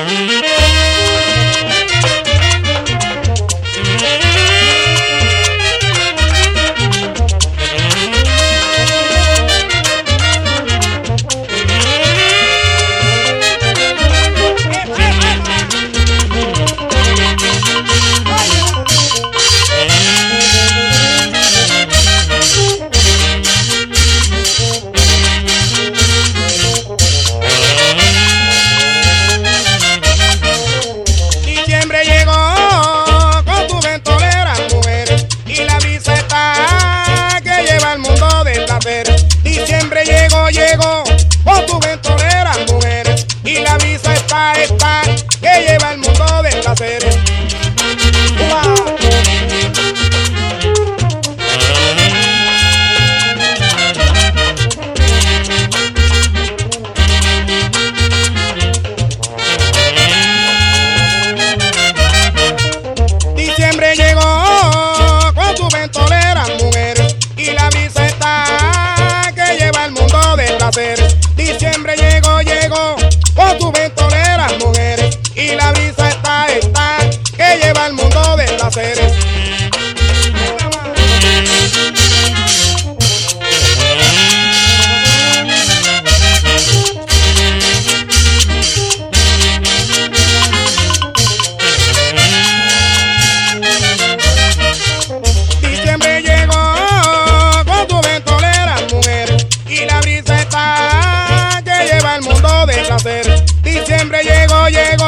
Diciembre llegó con tu ventolera, mujeres, y la brisa está que lleva el mundo de placeres. Diciembre llegó con tu ventolera, mujeres, y la brisa está lleva el mundo de placeres. Diciembre llegó con tu ventolera, mujeres, y la brisa está que lleva el mundo de placeres. Diciembre llegó con tu ventolera, mujeres, y la brisa está que lleva el mundo de placer. Diciembre llegó